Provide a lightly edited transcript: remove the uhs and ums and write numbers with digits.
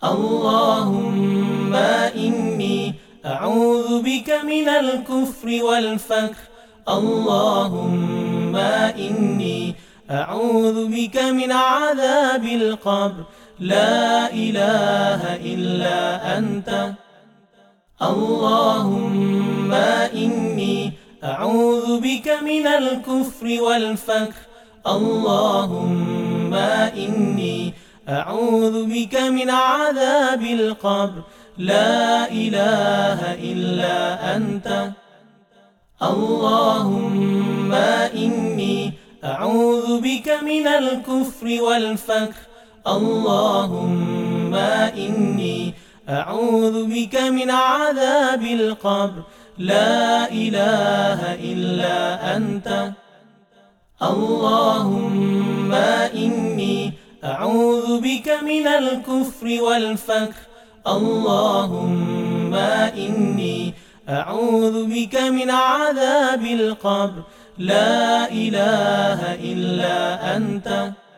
اللهم إني أعوذ بك من الكفر والفقر. اللهم إني أعوذ بك من عذاب القبر. لا إله إلا أنت. اللهم إني أعوذ بك من الكفر والفقر. اللهم إني أعوذ بك من عذاب القبر. لا إله إلا أنت. اللهم إني أعوذ بك من الكفر والفقر. اللهم إني أعوذ بك من عذاب القبر. لا إله إلا أنت. اللهم إني أعوذ بك من الكفر والفقر. اللهم إني أعوذ بك من عذاب القبر. لا إله إلا أنت.